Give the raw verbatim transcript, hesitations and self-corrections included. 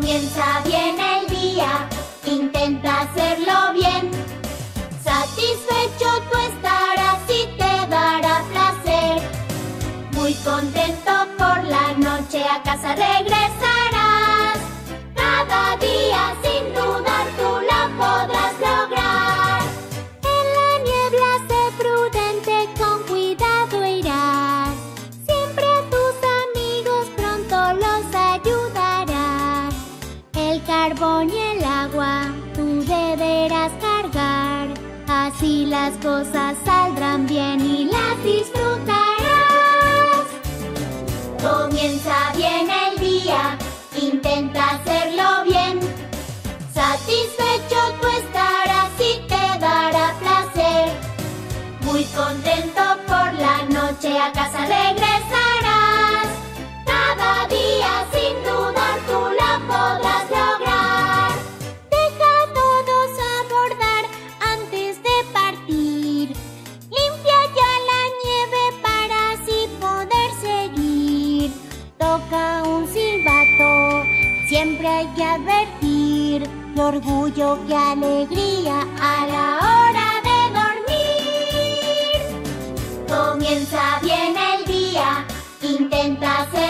Comienza bien el día, intenta hacerlo bien. Satisfecho tú estarás y te dará placer. Muy contento por la noche a casa regresarás. Cada día sin dudar tú la podrás lograr. En la niebla sé prudente, con cuidado irás. Siempre a tus amigos pronto los ayudarás. El carbón y el agua tú deberás cargar. Así las cosas saldrán bien y las disfrutarás. Comienza bien el día, intenta hacerlo bien. Satisfecho tú estarás y te dará placer. Muy contento por la noche a casa regresarás. Cada día sin dudar tú la podrás lograr. Deja a todos abordar antes de partir. Limpia ya la nieve para así poder seguir. Toca un silbato, siempre hay que advertir. Qué orgullo, qué alegría a la hora de dormir. Comienza bien el día, intenta hacer